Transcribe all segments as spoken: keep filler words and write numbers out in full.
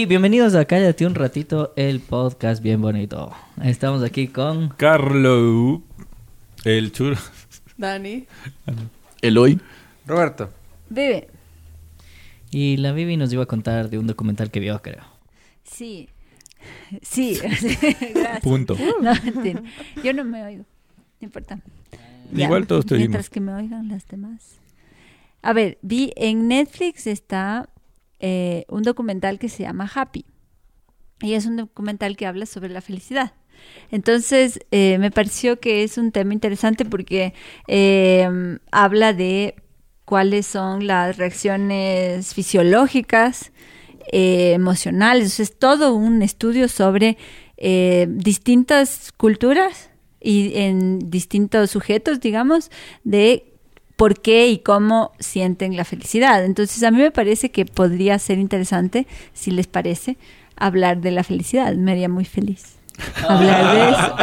Y bienvenidos a Cállate un ratito, el podcast bien bonito. Estamos aquí con... Carlo, el churro, Dani, Eloy, Roberto. Vive. Y la Vivi nos iba a contar de un documental que vio, creo. Sí. Sí. Gracias. punto. No, mentira. Yo no me oigo. No importa. Ya, Igual todos te mientras oímos. que me oigan las demás. A ver, vi en Netflix está eh, un documental que se llama Happy. Y es un documental que habla sobre la felicidad. Entonces, eh, me pareció que es un tema interesante porque eh, habla de cuáles son las reacciones fisiológicas, eh, emocionales. Es todo un estudio sobre eh, distintas culturas y en distintos sujetos, digamos, de por qué y cómo sienten la felicidad. Entonces, a mí me parece que podría ser interesante, si les parece, hablar de la felicidad. Me haría muy feliz hablar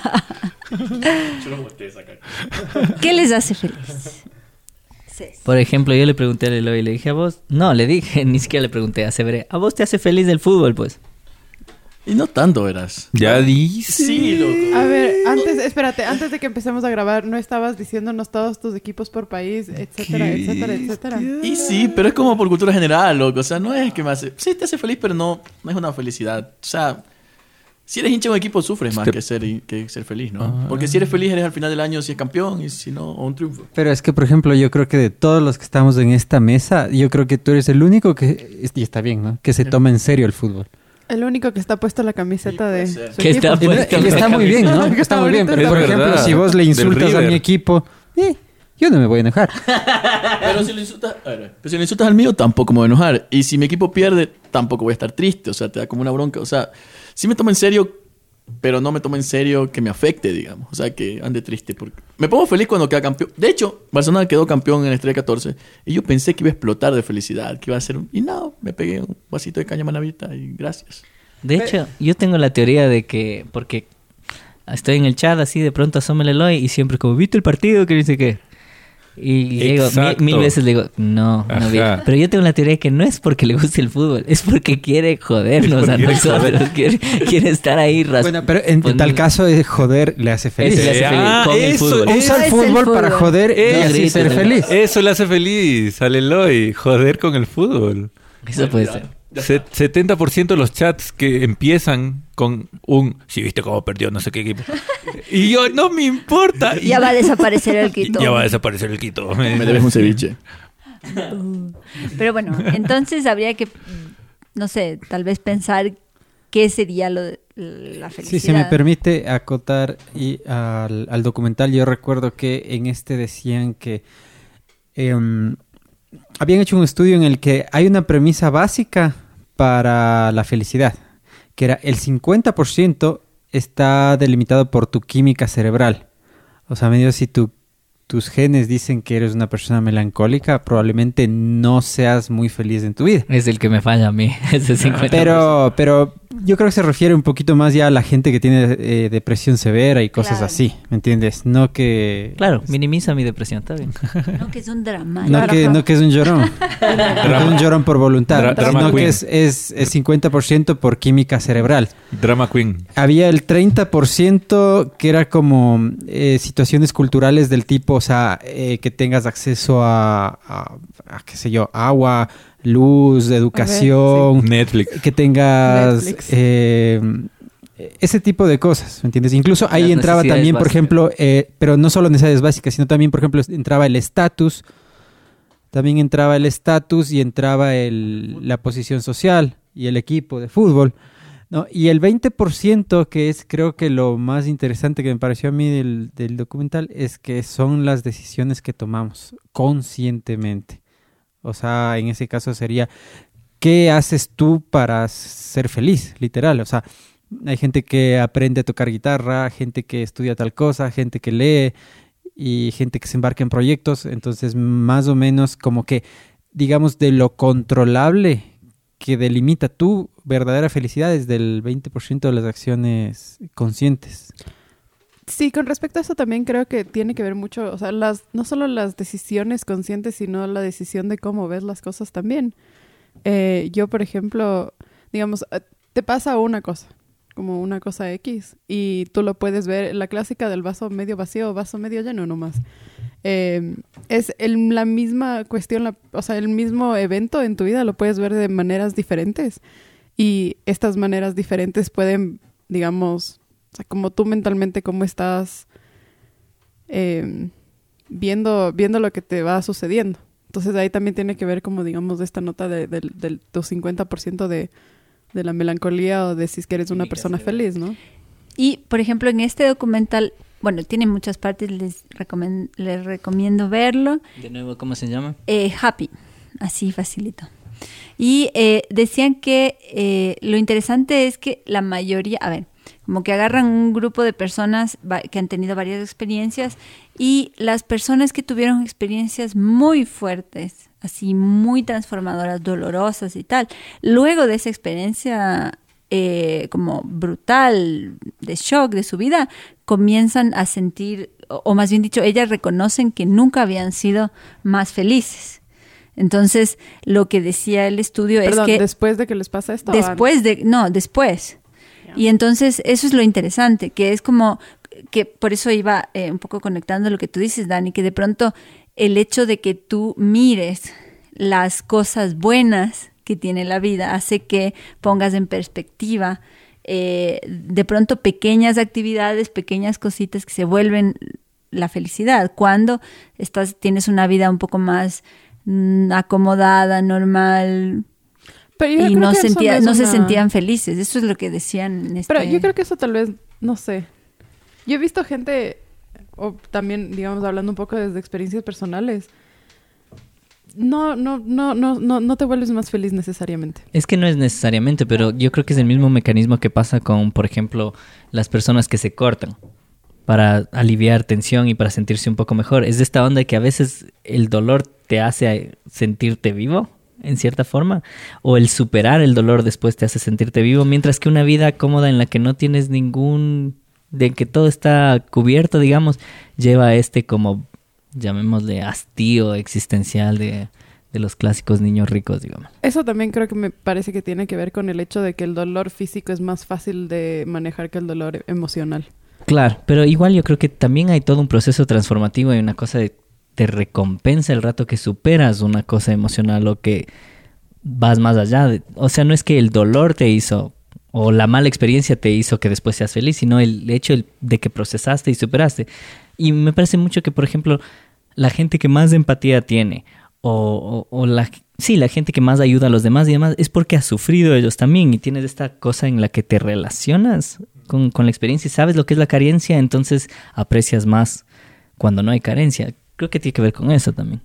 de eso. ¿Qué les hace feliz? Sí. Por ejemplo, yo le pregunté a Eloy y le dije a vos... No, le dije, ni siquiera le pregunté a Severé. ¿A vos te hace feliz el fútbol, pues? y no tanto, verás. Ya dice. Sí, loco. a ver, antes, espérate, antes de que empecemos a grabar, ¿no estabas diciéndonos todos tus equipos por país, etcétera, ¿Qué? etcétera, etcétera? Y sí, pero es como por cultura general, loco. O sea, no es que me hace... Sí, te hace feliz, pero no, no es una felicidad. O sea, si eres hincha de un equipo, sufres más Te- que ser, que ser feliz, ¿no? Ah. Porque si eres feliz, eres al final del año si es campeón y si no, o un triunfo. Pero es que, por ejemplo, yo creo que de todos los que estamos en esta mesa, yo creo que tú eres el único que, y está bien, ¿no? Que se toma en serio el fútbol. El único que está puesto la camiseta de ser. su Que equipo. está Y puesto y está muy bien, ¿no? Está muy bien. Pero, Ahorita por está ejemplo, verdad. si vos le Del insultas a River. mi equipo, eh, yo no me voy a enojar. Pero si lo insultas, a ver, pero si lo insultas al mío, tampoco me voy a enojar. Y si mi equipo pierde, tampoco voy a estar triste. O sea, te da como una bronca. O sea, sí me tomo en serio, pero no me tomo en serio que me afecte, digamos. O sea, que ande triste. Porque me pongo feliz cuando queda campeón. De hecho, Barcelona quedó campeón en Estrella catorce. Y yo pensé que iba a explotar de felicidad, que iba a ser un... Y no, me pegué un vasito de caña manavita y gracias. De hecho, yo tengo la teoría de que... Porque estoy en el chat así, de pronto asoma el Eloy y siempre como, ¿viste el partido? Que dice que... Y le digo, mil, Exacto. mil veces le digo, no, no vi. Ajá. Pero yo tengo la teoría que no es porque le guste el fútbol, es porque quiere jodernos Es a porque quiere nosotros. Quiere, quiere estar ahí ras- Bueno, pero en, en tal poniendo- caso, eh, joder, le hace feliz. Ese le hace feliz Ah, con el eso, fútbol. eso. Usa el Es el fútbol para fútbol. joder y Eh, así grita, ser ¿no? feliz. Eso le hace feliz al Eloy, joder con el fútbol. Eso puede ser. Se- setenta por ciento de los chats que empiezan con un si viste cómo perdió no sé qué equipo. Y yo, no me importa. Y- Ya va a desaparecer el Quito. Ya va a desaparecer el Quito. Me debes un ceviche. Pero bueno, entonces habría que, no sé, tal vez pensar qué sería lo de la felicidad. Sí, se me permite acotar y al, al documental. Yo recuerdo que en este decían que em, habían hecho un estudio en el que hay una premisa básica para la felicidad, que era el cincuenta por ciento está delimitado por tu química cerebral. O sea, medio si tu, tus genes dicen que eres una persona melancólica, probablemente no seas muy feliz en tu vida. Es el que me falla a mí, ese cincuenta por ciento. Pero, pero yo creo que se refiere un poquito más ya a la gente que tiene eh, depresión severa y cosas Claro. así, ¿me entiendes? No que... Claro, minimiza mi depresión, está bien. No, que es un drama. No que, no que es un llorón. No que es un llorón por voluntad. Dra- drama sino que queen. es, es, es cincuenta por ciento por química cerebral. Drama Queen. Había el treinta por ciento que era como eh, situaciones culturales del tipo, o sea, eh, que tengas acceso a, a, a, qué sé yo, agua, luz, educación, Netflix. que tengas Netflix. eh, ese tipo de cosas, ¿me entiendes? Incluso ahí Las entraba necesidades también, por básicas. ejemplo, eh, pero no solo necesidades básicas, sino también, por ejemplo, entraba el estatus, también entraba el estatus y entraba el, la posición social y el equipo de fútbol, ¿no? Y el veinte por ciento, que es creo que lo más interesante que me pareció a mí del, del documental, es que son las decisiones que tomamos conscientemente. O sea, en ese caso sería, ¿qué haces tú para ser feliz? Literal, o sea, hay gente que aprende a tocar guitarra, gente que estudia tal cosa, gente que lee y gente que se embarca en proyectos. Entonces, más o menos como que, digamos, de lo controlable que delimita tu verdadera felicidad es del veinte por ciento de las acciones conscientes. Sí, con respecto a eso también creo que tiene que ver mucho, o sea, las no solo las decisiones conscientes, sino la decisión de cómo ves las cosas también. Eh, yo, por ejemplo, digamos, eh, te pasa una cosa, como una cosa X, y tú lo puedes ver, la clásica del vaso medio vacío o vaso medio lleno nomás. Eh, es el, la misma cuestión, la, o sea, el mismo evento en tu vida lo puedes ver de maneras diferentes. Y estas maneras diferentes pueden, digamos, o sea, como tú mentalmente, cómo estás eh, viendo, viendo lo que te va sucediendo. Entonces ahí también tiene que ver como, digamos, esta nota de, de, de tu cincuenta por ciento de, de la melancolía o de si es que eres una persona feliz, ¿no? Y, por ejemplo, en este documental, bueno, tiene muchas partes, les, recomen- les recomiendo verlo. De nuevo, ¿cómo se llama? Eh, Happy, así facilito. Y eh, decían que eh, lo interesante es que la mayoría, a ver, como que agarran un grupo de personas va- que han tenido varias experiencias y las personas que tuvieron experiencias muy fuertes, así muy transformadoras, dolorosas y tal, luego de esa experiencia eh, como brutal, de shock de su vida, comienzan a sentir, o, o más bien dicho, ellas reconocen que nunca habían sido más felices. Entonces, lo que decía el estudio Perdón, es que ¿después de que les pasa esto? después de, no, después. Y entonces eso es lo interesante, que es como, que por eso iba eh, un poco conectando lo que tú dices, Dani, que de pronto el hecho de que tú mires las cosas buenas que tiene la vida hace que pongas en perspectiva eh, de pronto pequeñas actividades, pequeñas cositas que se vuelven la felicidad. Cuando estás, tienes una vida un poco más mm, acomodada, normal, Pero yo y creo no, que eso sentía, es no se una- sentían felices. Eso es lo que decían en este... Pero yo creo que eso tal vez, no sé. Yo he visto gente, o también, digamos, hablando un poco desde experiencias personales, no, no, no, no, no, no te vuelves más feliz necesariamente. Es que no es necesariamente, pero yo creo que es el mismo mecanismo que pasa con, por ejemplo, las personas que se cortan para aliviar tensión y para sentirse un poco mejor. Es de esta onda que a veces el dolor te hace sentirte vivo, en cierta forma, o el superar el dolor después te hace sentirte vivo, mientras que una vida cómoda en la que no tienes ningún, de que todo está cubierto, digamos, lleva a este como, llamémosle, hastío existencial de, de los clásicos niños ricos, digamos. Eso también creo que me parece que tiene que ver con el hecho de que el dolor físico es más fácil de manejar que el dolor emocional. Claro, pero igual yo creo que también hay todo un proceso transformativo y una cosa de te recompensa el rato que superas una cosa emocional o que vas más allá. De, o sea, no es que el dolor te hizo o la mala experiencia te hizo que después seas feliz, sino el hecho de que procesaste y superaste. Y me parece mucho que, por ejemplo, la gente que más empatía tiene o, o, o la, sí, la gente que más ayuda a los demás y demás es porque ha sufrido ellos también y tienes esta cosa en la que te relacionas con, con la experiencia y sabes lo que es la carencia, entonces aprecias más cuando no hay carencia. Creo que tiene que ver con eso también.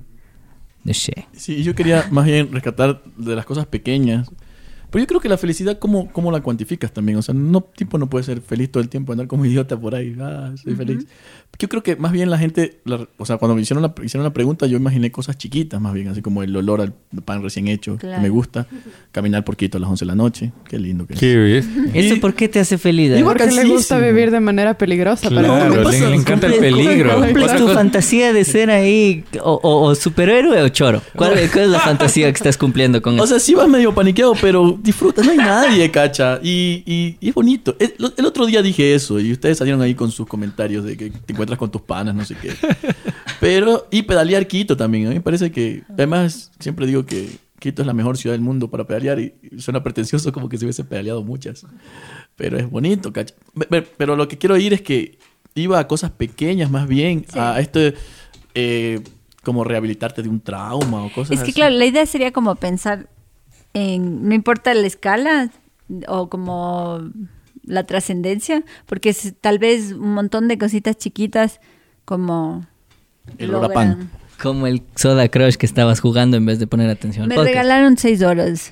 De che. Sí, yo quería más bien rescatar de las cosas pequeñas. Pero yo creo que la felicidad, ¿cómo, cómo la cuantificas también? O sea, no, tipo no puede ser feliz todo el tiempo, andar como idiota por ahí. Ah, soy uh-huh. feliz. Yo creo que más bien la gente, la, o sea, cuando me hicieron la, hicieron la pregunta, yo imaginé cosas chiquitas más bien, así como el olor al pan recién hecho, claro. que me gusta. Caminar por Quito a las once de la noche. Qué lindo que es. ¿Qué es? ¿Eso por qué te hace feliz? Y porque le gusta vivir de manera peligrosa. Claro, pero le, le encanta el peligro. ¿Cuál es tu fantasía de ser ahí o, o, o superhéroe o choro? ¿Cuál, ¿Cuál es la fantasía que estás cumpliendo con eso? O sea, sí vas medio paniqueado, pero disfrutas. No hay nadie, cacha. Y, y, y es bonito. El, el otro día dije eso y ustedes salieron ahí con sus comentarios de que te encuentras con tus panas, no sé qué. Pero, y pedalear Quito también. A mí me parece que, además, siempre digo que Quito es la mejor ciudad del mundo para pedalear y suena pretencioso como que se hubiese pedaleado muchas. Pero es bonito, cacha. Pero lo que quiero ir es que iba a cosas pequeñas más bien, sí. a esto de, eh, como rehabilitarte de un trauma o cosas así. Es que así. Claro, la idea sería como pensar en, no importa la escala o como la trascendencia, porque es, tal vez un montón de cositas chiquitas como el logran... Como el Soda Crush que estabas jugando en vez de poner atención al me podcast. Regalaron seis horas.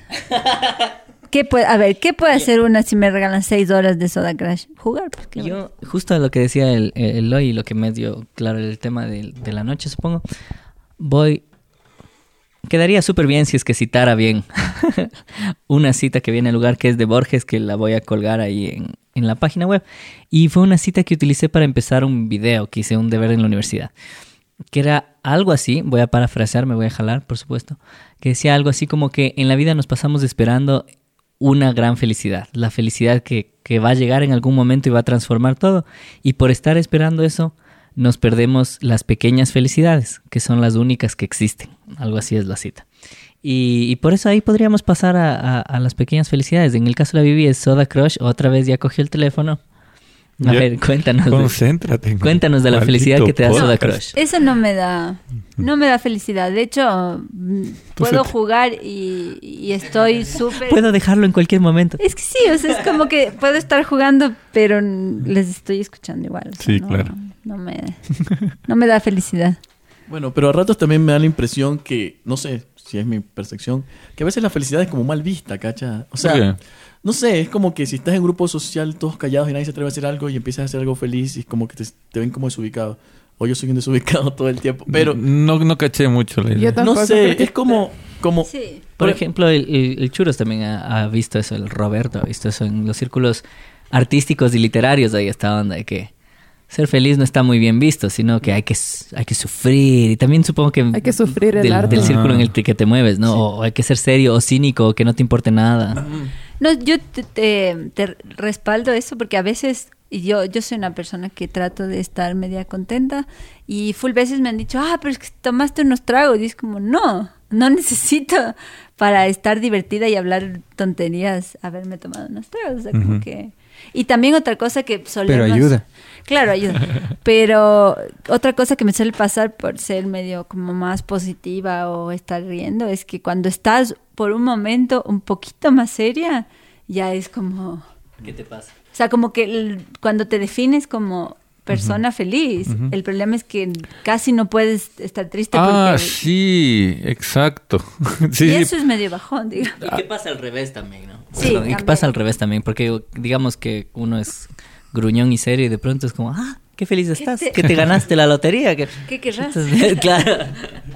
¿Qué puede, a ver, ¿qué puede hacer una si me regalan seis horas de Soda Crush? Jugar. Pues, claro. Yo, justo lo que decía el, el Eloy y lo que me dio claro el tema de, de la noche, supongo, voy... Quedaría súper bien si es que citara bien una cita que viene al lugar, que es de Borges, que la voy a colgar ahí en, en la página web. Y fue una cita que utilicé para empezar un video que hice, un deber en la universidad. Que era algo así, voy a parafrasear, me voy a jalar, por supuesto. Que decía algo así como que en la vida nos pasamos esperando una gran felicidad, la felicidad que, que va a llegar en algún momento y va a transformar todo. Y por estar esperando eso, nos perdemos las pequeñas felicidades, que son las únicas que existen. Algo así es la cita. Y, y por eso ahí podríamos pasar a, a, a las pequeñas felicidades. En el caso de la Vivi es Soda Crush, otra vez ya cogió el teléfono. A Ya, ver, cuéntanos. Concéntrate. De, cuéntanos de la Maldito felicidad que te da Soda podcast. Crush. Eso no me da, no me da felicidad. De hecho, mm, puedo jugar y, y estoy súper... Puedo dejarlo en cualquier momento. Es que sí, o sea, es como que puedo estar jugando, pero n- les estoy escuchando igual. o sea, Sí, no, claro. No me, no me da felicidad. Bueno, pero a ratos también me da la impresión que, no sé si es mi percepción, que a veces la felicidad es como mal vista, ¿cacha? O sea, ¿Por qué? no sé, es como que si estás en un grupo social todos callados y nadie se atreve a hacer algo y empiezas a hacer algo feliz y es como que te, te ven como desubicado. O yo soy un desubicado todo el tiempo. Pero, No, no caché mucho la idea. Yo tampoco. no sé, porque- es como... como Sí. Por ejemplo, el, el, el Churos también ha, ha visto eso, el Roberto ha visto eso en los círculos artísticos y literarios. Ahí esta onda de que ser feliz no está muy bien visto, sino que hay que, s- hay que sufrir. Y también supongo que... Hay que sufrir el del, arte. del círculo en el Ah. que te mueves, ¿no? O hay que ser serio o cínico o que no te importe nada. No, yo te, te- te respaldo eso porque a veces y yo, yo soy una persona que trato de estar media contenta y full veces me han dicho, ah, pero es que tomaste unos tragos y es como, no, no necesito para estar divertida y hablar tonterías haberme tomado unos tragos, o sea, como Ujú. que... Y también otra cosa que solemos... Pero ayuda. Claro, ayuda. Pero otra cosa que me suele pasar por ser medio como más positiva o estar riendo es que cuando estás por un momento un poquito más seria, ya es como... ¿Qué te pasa? O sea, como que el- cuando te defines como persona feliz, Ujú. el problema es que casi no puedes estar triste Ah, porque... sí, exacto. sí, y sí. eso es medio bajón, digo. ¿Y qué pasa al revés también, no? Sí, Perdón, ¿y qué también. pasa al revés también? Porque digamos que uno es gruñón y serio y de pronto es como, ah, qué feliz estás, te- que te ganaste la lotería. Que... ¿Qué querrás? Entonces, claro.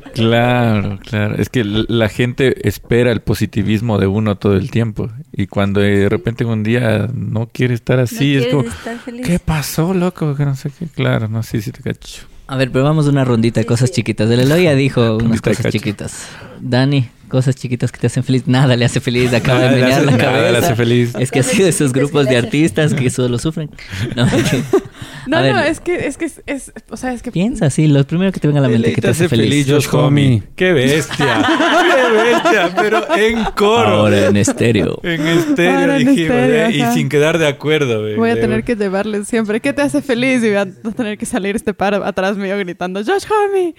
Claro, claro. Es que l- la gente espera el positivismo de uno todo el tiempo. Y cuando de repente un día no quiere estar así, No es como, quieres estar feliz. ¿qué pasó, loco? Que no sé qué. Claro, no, sí, sí te cacho. A ver, probamos una rondita de Sí, cosas sí. chiquitas. El Eloy ya dijo unas Rondita de cosas cacho. chiquitas. Dani, cosas chiquitas que te hacen feliz. Nada le hace feliz, acaba Nada de le menear hace- la nada le cabeza. hace feliz. Es que ha Cosas sido de esos chiquitas grupos que de le hacen- artistas que solo sufren. No, que- No, A ver, no, es que, es que es, es- o sea, es que... piensa, sí, lo primero que te venga a la mente que te hace feliz. Josh Homie. Qué bestia. Qué bestia, pero en coro. Ahora en estéreo. En estéreo Ahora en dijimos, estéreo, ¿eh? Y ajá. sin quedar de acuerdo. ¿eh? Voy a tener que llevarles siempre. ¿Qué te hace feliz? Y voy a tener que salir este par atrás mío gritando, Josh Homie.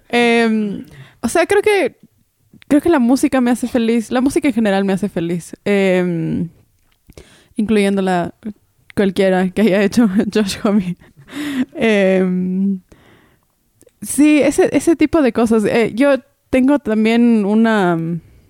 Eh, o sea, creo que creo que la música me hace feliz. La música en general me hace feliz. Eh, incluyendo la cualquiera que haya hecho Josh Homie. Eh, sí, ese, ese tipo de cosas. Eh, yo tengo también una...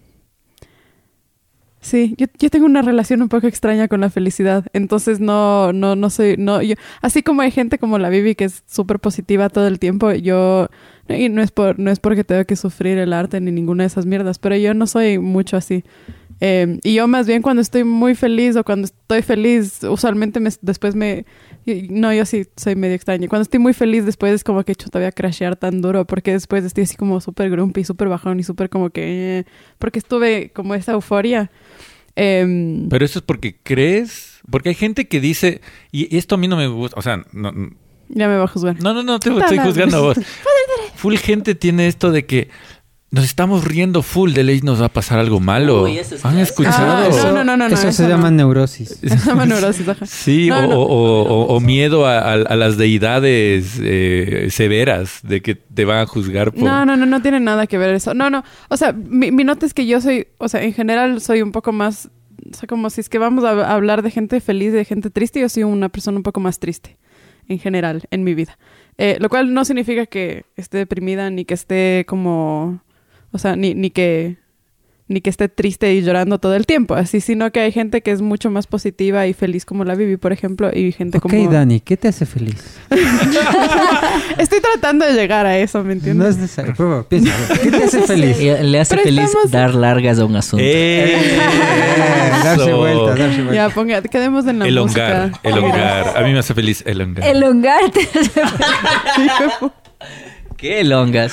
Sí, yo, yo tengo una relación un poco extraña con la felicidad, entonces no, no, no soy, no, yo, así como hay gente como la Vivi que es súper positiva todo el tiempo, yo, y no es por, no es porque tengo que sufrir el arte ni ninguna de esas mierdas, pero yo no soy mucho así. Eh, y yo más bien cuando estoy muy feliz o cuando estoy feliz, usualmente me, después me... y- No, yo sí soy medio extraña. Cuando estoy muy feliz después es como que chuta, voy a crashear tan duro porque después estoy así como súper grumpy, súper bajón y súper como que... eh, porque estuve como esa euforia. Eh, Pero eso es porque crees, porque hay gente que dice, y esto a mí no me gusta, o sea, no, ya me va a juzgar. no, no, no te No, estoy no. juzgando a vos. Full gente tiene esto de que nos estamos riendo full, de ley nos va a pasar algo malo. Uy, eso es ¿Han clásico. escuchado? Ah, eso, no, no, no, no, eso eso se no. llama neurosis. Se llama neurosis, ajá. Sí, No, o, no. o- o- o miedo a, a- a las deidades eh, severas de que te van a juzgar por... No, no, no, no tiene nada que ver eso. No, no. O sea, mi, mi nota es que yo soy, o sea, en general soy un poco más, o sea, como si es que vamos a, a hablar de gente feliz y de gente triste, yo soy una persona un poco más triste, en general, en mi vida. Eh, lo cual no significa que esté deprimida ni que esté como, o sea, ni, ni que... ni que esté triste y llorando todo el tiempo, así, sino que hay gente que es mucho más positiva y feliz como la Vivi, por ejemplo, y gente Ok, como... Dani, ¿qué te hace feliz? Estoy tratando de llegar a eso, ¿me entiendes? No es necesario. Prueba, piensa. ¿Qué te hace feliz? Y le hace Pero feliz estamos- dar largas a un asunto. ¡Eh! Eh, darse vuelta, darse vuelta. Ya, ponga, quedemos en la Elongar, música. elongar. A mí me hace feliz elongar. Elongarte. ¿Qué longas?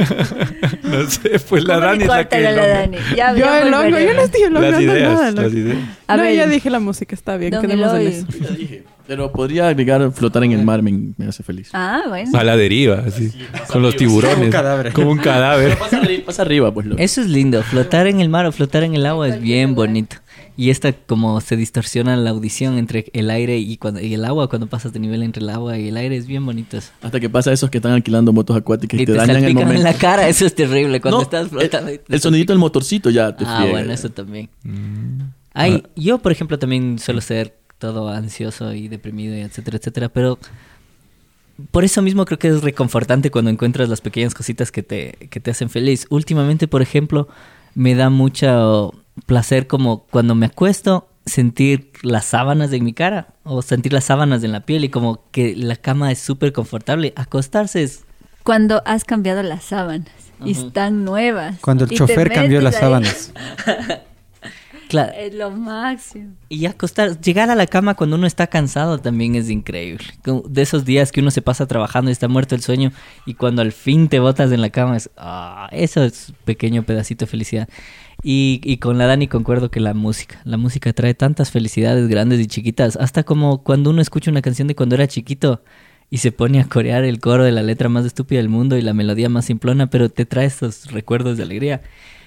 No sé, pues la ¿Cómo Dani le es la cortan que a la longa. Dani? Ya, Yo ya el hongo, yo no volveremos. estoy Las elongando ideas, nada. las loco. ideas. A No, ver, ya dije la música, está bien, Don quedemos en Eloy. eso. Ya dije. Pero podría agregar flotar en el mar, me, me hace feliz. Ah, bueno. A la deriva, así. Con los tiburones. Como un cadáver. Como un cadáver. Pero pasa, arri- pasa arriba, pues. Loco. Eso es lindo. Flotar en el mar o flotar en el agua es bien bonito. Y esta como se distorsiona la audición entre el aire y cuando y el agua cuando pasas de nivel entre el agua y el aire es bien bonito eso. Hasta que pasa esos que están alquilando motos acuáticas y, Y te, te dañan el salpican momento. en la cara, eso es terrible cuando No, estás flotando. y el, te el sonidito del motorcito ya te Ah, friega, bueno, ya. eso también. Mm. Ay, yo, por ejemplo, también suelo ser todo ansioso y deprimido, y etcétera, etcétera, pero por eso mismo creo que es reconfortante cuando encuentras las pequeñas cositas que te, que te hacen feliz. Últimamente, por ejemplo, me da mucho placer como cuando me acuesto sentir las sábanas en mi cara o sentir las sábanas en la piel y como que la cama es súper confortable. Acostarse es... Cuando has cambiado las sábanas y Ujú. están nuevas. Cuando el y te chofer cambió metes las ahí. sábanas. Claro. Es lo máximo. Y acostar, llegar a la cama cuando uno está cansado también es increíble. Como de esos días que uno se pasa trabajando y está muerto el sueño y cuando al fin te botas en la cama es, ah, eso es un pequeño pedacito de felicidad. Y, y con la Dani concuerdo que la música, la música trae tantas felicidades grandes y chiquitas, hasta como cuando uno escucha una canción de cuando era chiquito y se pone a corear el coro de la letra más estúpida del mundo y la melodía más simplona, pero te trae estos recuerdos de alegría.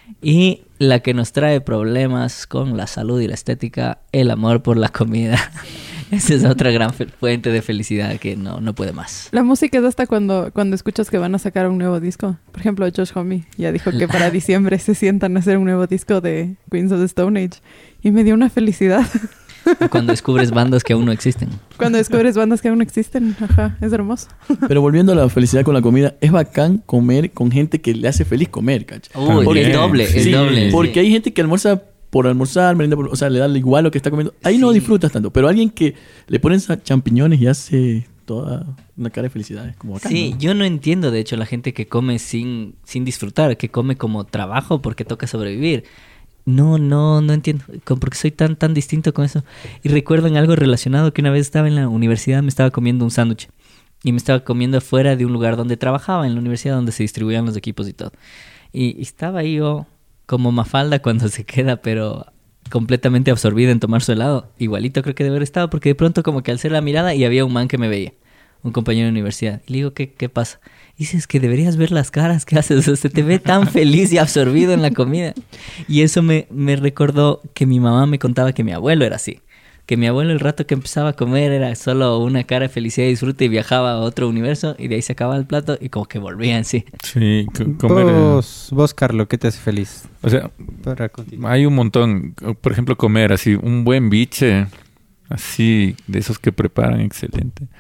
Y la que nos trae problemas con la salud y la estética, el amor por la comida. Esa es otra gran fe- fuente de felicidad que no, no puede más. La música es hasta cuando, cuando escuchas que van a sacar un nuevo disco. Por ejemplo, Josh Homme ya dijo que para diciembre se sientan a hacer un nuevo disco de Queens of the Stone Age. Y me dio una felicidad. O cuando descubres bandas que aún no existen. Cuando descubres bandas que aún no existen. Ajá, es hermoso. Pero volviendo a la felicidad con la comida, es bacán comer con gente que le hace feliz comer, ¿cachai? Uy, También. el doble, el Sí, doble. porque sí. hay gente que almuerza por almorzar, merienda por- o sea, le da igual lo que está comiendo. Ahí no Sí. disfrutas tanto. Pero alguien que le ponen sa- champiñones y hace toda una cara de felicidad. Es como bacán, Sí, ¿no? yo no entiendo de hecho la gente que come sin, sin disfrutar, que come como trabajo porque toca sobrevivir. No, no, no entiendo, con- porque soy tan, tan distinto con eso. Y recuerdo en algo relacionado que una vez estaba en la universidad, me estaba comiendo un sándwich. Y me estaba comiendo fuera de un lugar donde trabajaba, en la universidad donde se distribuían los equipos y todo. Y, y estaba ahí yo como Mafalda cuando se queda, pero completamente absorbida en tomar su helado. Igualito creo que debe haber estado, porque de pronto como que alcé la mirada y había un man que me veía, un compañero de universidad. Y le digo, ¿qué, qué pasa? Y dice, es que deberías ver las caras que haces, o sea, se te ve tan feliz y absorbido en la comida. Y eso me, me recordó que mi mamá me contaba que mi abuelo era así. Que mi abuelo el rato que empezaba a comer era solo una cara de felicidad y disfrute y viajaba a otro universo y de ahí se acababa el plato y como que volvía en sí. Sí, co- comer. eh, Vos, vos, Carlos, ¿qué te hace feliz? O sea, Para continuar. hay un montón. Por ejemplo, comer así, un buen biche, así, de esos que preparan, excelente.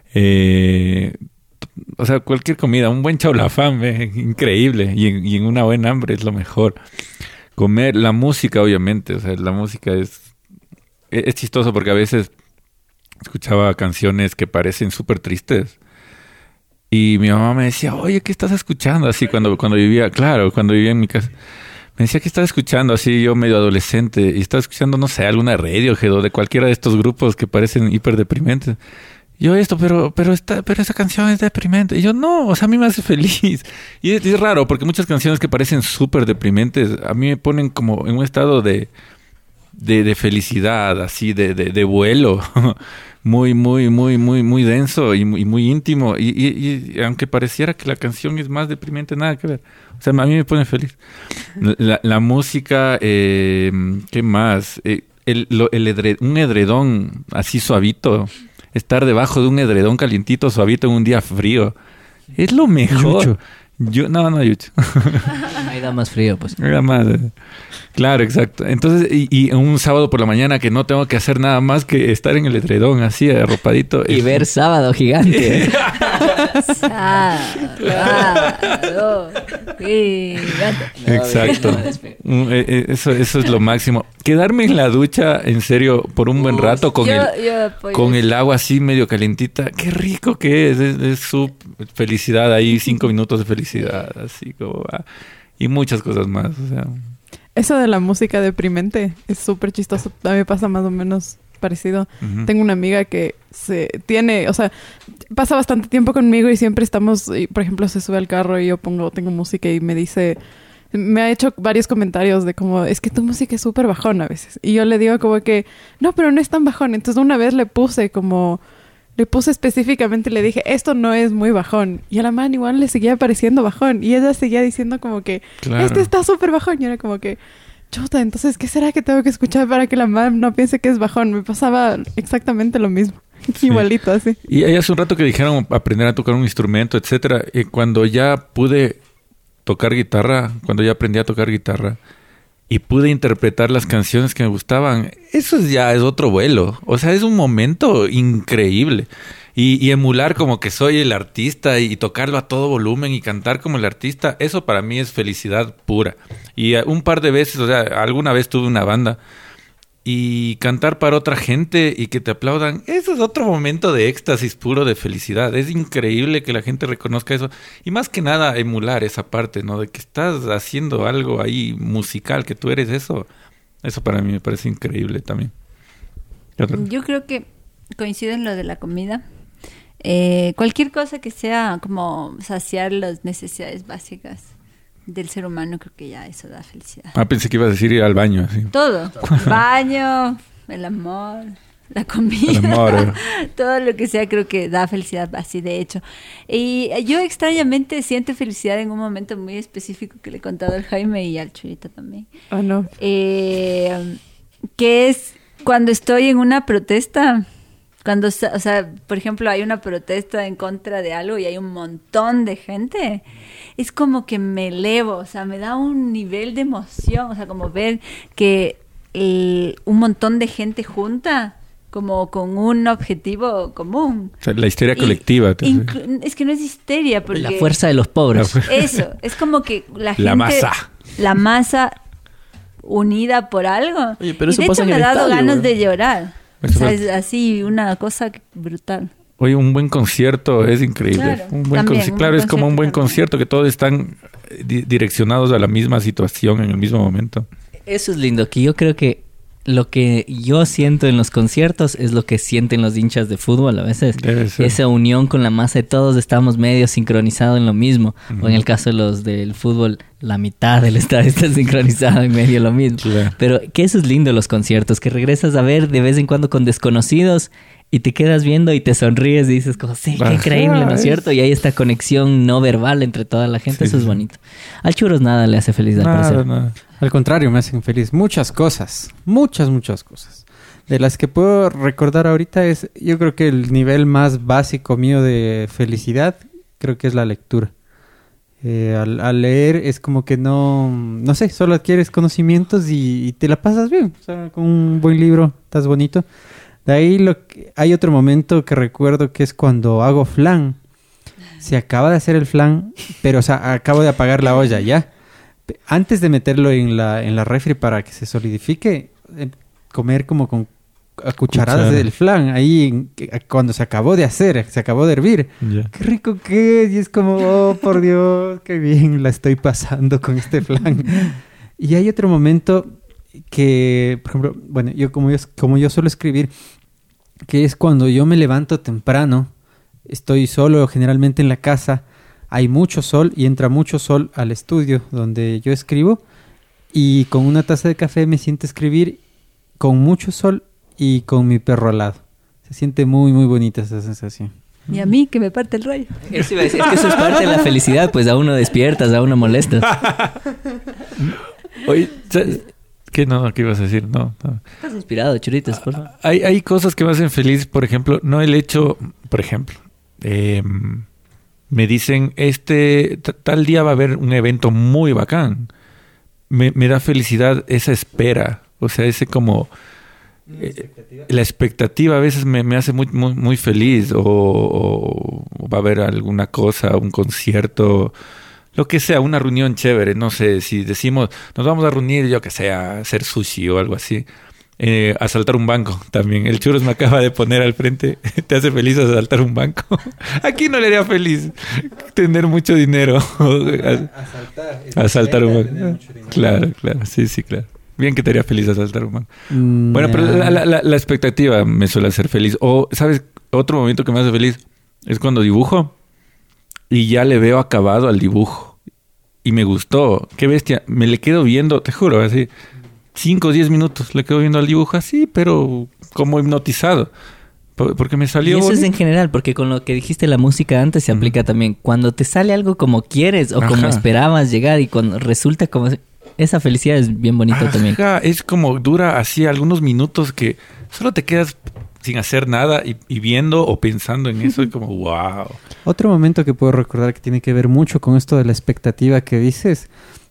Eh, o sea, cualquier comida, un buen chaulafán, eh, increíble. Y en, y en una buena hambre es lo mejor. Comer, la música, obviamente. O sea, la música es, es, es chistoso porque a veces escuchaba canciones que parecen súper tristes. Y mi mamá me decía, oye, ¿qué estás escuchando? Así cuando, cuando vivía, claro, cuando vivía en mi casa. Me decía que estaba escuchando así yo medio adolescente y estaba escuchando, no sé, alguna Radiohead o de cualquiera de estos grupos que parecen hiper deprimentes. Yo esto, pero pero esta, pero esa canción es deprimente. Y yo, no, o sea, a mí me hace feliz. Y es, es raro porque muchas canciones que parecen súper deprimentes a mí me ponen como en un estado de, de, de felicidad, así, de, de, de vuelo. Muy, muy, muy, muy, muy denso y muy, y muy íntimo. Y, y, y aunque pareciera que la canción es más deprimente, nada que ver. O sea, a mí me pone feliz. La, la música, eh, ¿qué más? Eh, el, lo, el edre, un edredón así suavito. Estar debajo de un edredón calientito, suavito en un día frío. Es lo mejor. Yucho. Yo, no, no, Yucho. Ahí da más frío, pues. Era más. eh, Claro, exacto. Entonces, y, y un sábado por la mañana que no tengo que hacer nada más que estar en el edredón así, arropadito. Y es- ver Sábado Gigante. Sábado gigante. Exacto. Mm, eh, eh, Eso, eso es lo máximo. Quedarme en la ducha, en serio, por un buen rato con Yo- el yo apoyo con eso. el agua así medio calentita. Qué rico que es. Es, es su felicidad ahí, cinco minutos de felicidad, así como va. Y muchas cosas más. O sea, Eso de la música deprimente es súper chistoso. A mí me pasa más o menos parecido. Ujú. Tengo una amiga que se tiene, o sea, pasa bastante tiempo conmigo y siempre estamos, y, por ejemplo, se sube al carro y yo pongo, tengo música y me dice, me ha hecho varios comentarios de como, es que tu música es súper bajón a veces. Y yo le digo como que, no, pero no es tan bajón. Entonces una vez le puse como, le puse específicamente y le dije, esto no es muy bajón. Y a la man igual le seguía pareciendo bajón. Y ella seguía diciendo como que, Claro. este está súper bajón. Y era como que, chuta, entonces, ¿qué será que tengo que escuchar para que la man no piense que es bajón? Me pasaba exactamente lo mismo. Sí. Igualito, así. Y hay hace un rato que dijeron aprender a tocar un instrumento, etcétera. Y cuando ya pude tocar guitarra, cuando ya aprendí a tocar guitarra y pude interpretar las canciones que me gustaban, eso ya es otro vuelo. O sea, es un momento increíble. Y, y emular como que soy el artista y tocarlo a todo volumen y cantar como el artista, eso para mí es felicidad pura. Y uh, un par de veces, o sea, alguna vez tuve una banda y cantar para otra gente y que te aplaudan, eso es otro momento de éxtasis puro de felicidad. Es increíble que la gente reconozca eso. Y más que nada emular esa parte, ¿no? De que estás haciendo algo ahí musical, que tú eres eso. Eso para mí me parece increíble también. ¿Qué otro? Yo creo que coincido en lo de la comida. Eh, cualquier cosa que sea como saciar las necesidades básicas del ser humano, creo que ya eso da felicidad. Ah, pensé que ibas a decir ir al baño. Así. Todo. Baño, el amor, la comida. El amor. Todo lo que sea creo que da felicidad así, de hecho. Y yo extrañamente siento felicidad en un momento muy específico que le he contado al Jaime y al Churita también. Ah, no. Eh, que es cuando estoy en una protesta. Cuando, o sea, por ejemplo, hay una protesta en contra de algo y hay un montón de gente, es como que me elevo, o sea, me da un nivel de emoción, o sea, como ver que el, un montón de gente junta, como con un objetivo común. O sea, la histeria Y colectiva. inclu- es que no es histeria, porque... La fuerza de los pobres. La fu- Eso, es como que la gente... La masa. La masa unida por algo. Oye, pero y eso de pasa hecho en me el ha dado estadio, ganas güey. de llorar. O Eso sea, es- es así una cosa brutal. Oye, un buen concierto es increíble. Claro, un buen también, conci- un claro, buen es como un buen concierto concierto que todos están eh, di- direccionados a la misma situación en el mismo momento. Eso es lindo, que yo creo que lo que yo siento en los conciertos es lo que sienten los hinchas de fútbol a veces. Debe ser. Esa unión con la masa de todos, estamos medio sincronizados en lo mismo. Ujú. O en el caso de los del fútbol, la mitad del estadio está sincronizado en medio lo mismo. Claro. Pero que eso es lindo los conciertos, que regresas a ver de vez en cuando con desconocidos y te quedas viendo y te sonríes y dices como, sí, qué Ajá, increíble, ¿no es es- cierto? Y hay esta conexión no verbal entre toda la gente, Sí, eso es sí. bonito. Al Churros nada le hace feliz al Nada, parecer. nada. Al contrario, me hacen feliz. Muchas cosas. Muchas, muchas cosas. De las que puedo recordar ahorita es, yo creo que el nivel más básico mío de felicidad, creo que es la lectura. Eh, al, al leer es como que no, no sé, solo adquieres conocimientos y, y te la pasas bien. O sea, con un buen libro estás bonito. De ahí lo que, hay otro momento que recuerdo que es cuando hago flan. Se acaba de hacer el flan, pero o sea, acabo de apagar la olla ya. Antes de meterlo en la, en la refri para que se solidifique, eh, comer como con a cucharadas Cuchara. del flan, ahí en- que- cuando se acabó de hacer, se acabó de hervir. Ya. Qué rico que es, y es como, oh, por Dios, qué bien la estoy pasando con este flan. Y hay otro momento que, por ejemplo, bueno, yo como yo, como yo suelo escribir, que es cuando yo me levanto temprano, estoy solo generalmente en la casa, hay mucho sol y entra mucho sol al estudio donde yo escribo y con una taza de café me siento a escribir con mucho sol y con mi perro al lado. Se siente muy, muy bonita esa sensación. Y a mí que me parte el rollo. Eso iba a decir, es que eso es parte de la felicidad, pues a uno despiertas, a uno molestas. Oye, ¿sabes? ¿Qué no? ¿Qué ibas a decir? No, no. Estás inspirado, Churitos, por favor. Hay, hay cosas que me hacen feliz, por ejemplo, no el hecho, por ejemplo, eh, me dicen, este t- tal día va a haber un evento muy bacán. Me, me da felicidad esa espera, o sea, ese como... eh, la expectativa a veces me, me hace muy, muy, muy feliz, o, o va a haber alguna cosa, un concierto, lo que sea, una reunión chévere, no sé, si decimos, nos vamos a reunir, yo que sé, a hacer sushi o algo así. Eh, asaltar un banco también. El Churros me acaba de poner al frente. ¿Te hace feliz asaltar un banco? Aquí no le haría feliz tener mucho dinero. Asaltar. Asaltar un banco. Claro, claro. Sí, sí, claro. Bien que te haría feliz asaltar un banco. Mm, Bueno, pero ya. la, la- la- la expectativa me suele hacer feliz. O, ¿sabes? Otro momento que me hace feliz es cuando dibujo y ya le veo acabado al dibujo. Y me gustó. Qué bestia. Me le quedo viendo, te juro, así, cinco o diez minutos le quedo viendo al dibujo así, pero como hipnotizado. Por- Porque me Y salió eso es bonito. en general, porque con lo que dijiste la música antes se aplica también. Cuando te sale algo como quieres o como Ajá. esperabas llegar y cuando resulta como... Esa felicidad es bien bonita también. Ajá, es como dura así algunos minutos que solo te quedas sin hacer nada y, y viendo o pensando en eso y como wow. Otro momento que puedo recordar que tiene que ver mucho con esto de la expectativa que dices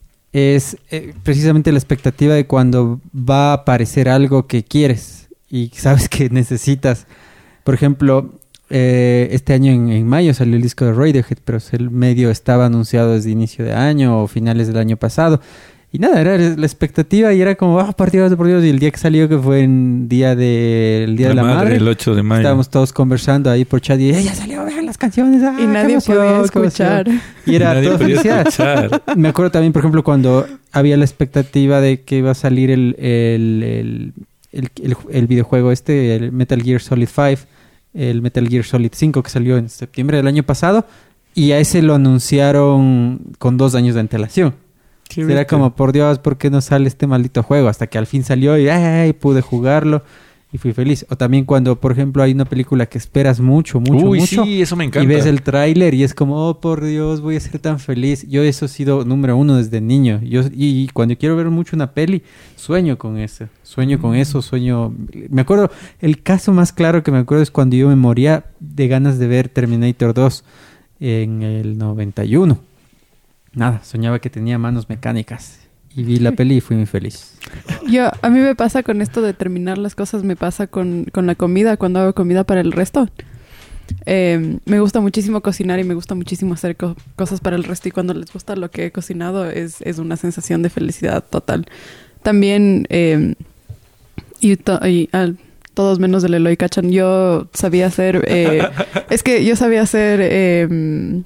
es eh, precisamente la expectativa de cuando va a aparecer algo que quieres y sabes que necesitas. Por ejemplo, eh, este año en, en mayo salió el disco de Radiohead, pero el medio estaba anunciado desde inicio de año o finales del año pasado. Y nada, era la expectativa y era como, ah, por Dios, por Dios. Y el día que salió, que fue en día de, el día de la madre, el ocho de mayo. estábamos todos conversando ahí por chat y ella salió, vean las canciones. Ah, Y qué nadie emoción, podía qué emoción". escuchar. Y era Nadie todo podía felicidad. escuchar. Me acuerdo también, por ejemplo, cuando había la expectativa de que iba a salir el, el, el, el, el- el videojuego este, el Metal Gear Solid cinco, el Metal Gear Solid cinco que salió en septiembre del año pasado, y a ese lo anunciaron con dos años de antelación. Qué Era bestia. como, por Dios, ¿por qué no sale este maldito juego? Hasta que al fin salió y ay, pude jugarlo y fui feliz. O también cuando, por ejemplo, hay una película que esperas mucho, mucho, Uy, mucho. sí, eso me encanta. Y ves el tráiler y es como, oh, por Dios, voy a ser tan feliz. Yo eso he sido número uno desde niño. Yo Y, y cuando quiero ver mucho una peli, sueño con eso. Sueño con eso, sueño... Me acuerdo, el caso más claro que me acuerdo es cuando yo me moría de ganas de ver Terminator dos en el noventa y uno. Nada, soñaba que tenía manos mecánicas. Y vi la peli y fui muy feliz. Yo, a mí me pasa con esto de terminar las cosas, me pasa con, con la comida, cuando hago comida para el resto. Eh, me gusta muchísimo cocinar y me gusta muchísimo hacer co- cosas para el resto. Y cuando les gusta lo que he cocinado, es, es una sensación de felicidad total. También, eh, y, to- y al- todos menos del Eloy Cachan, yo sabía hacer... eh, es que yo sabía hacer... eh,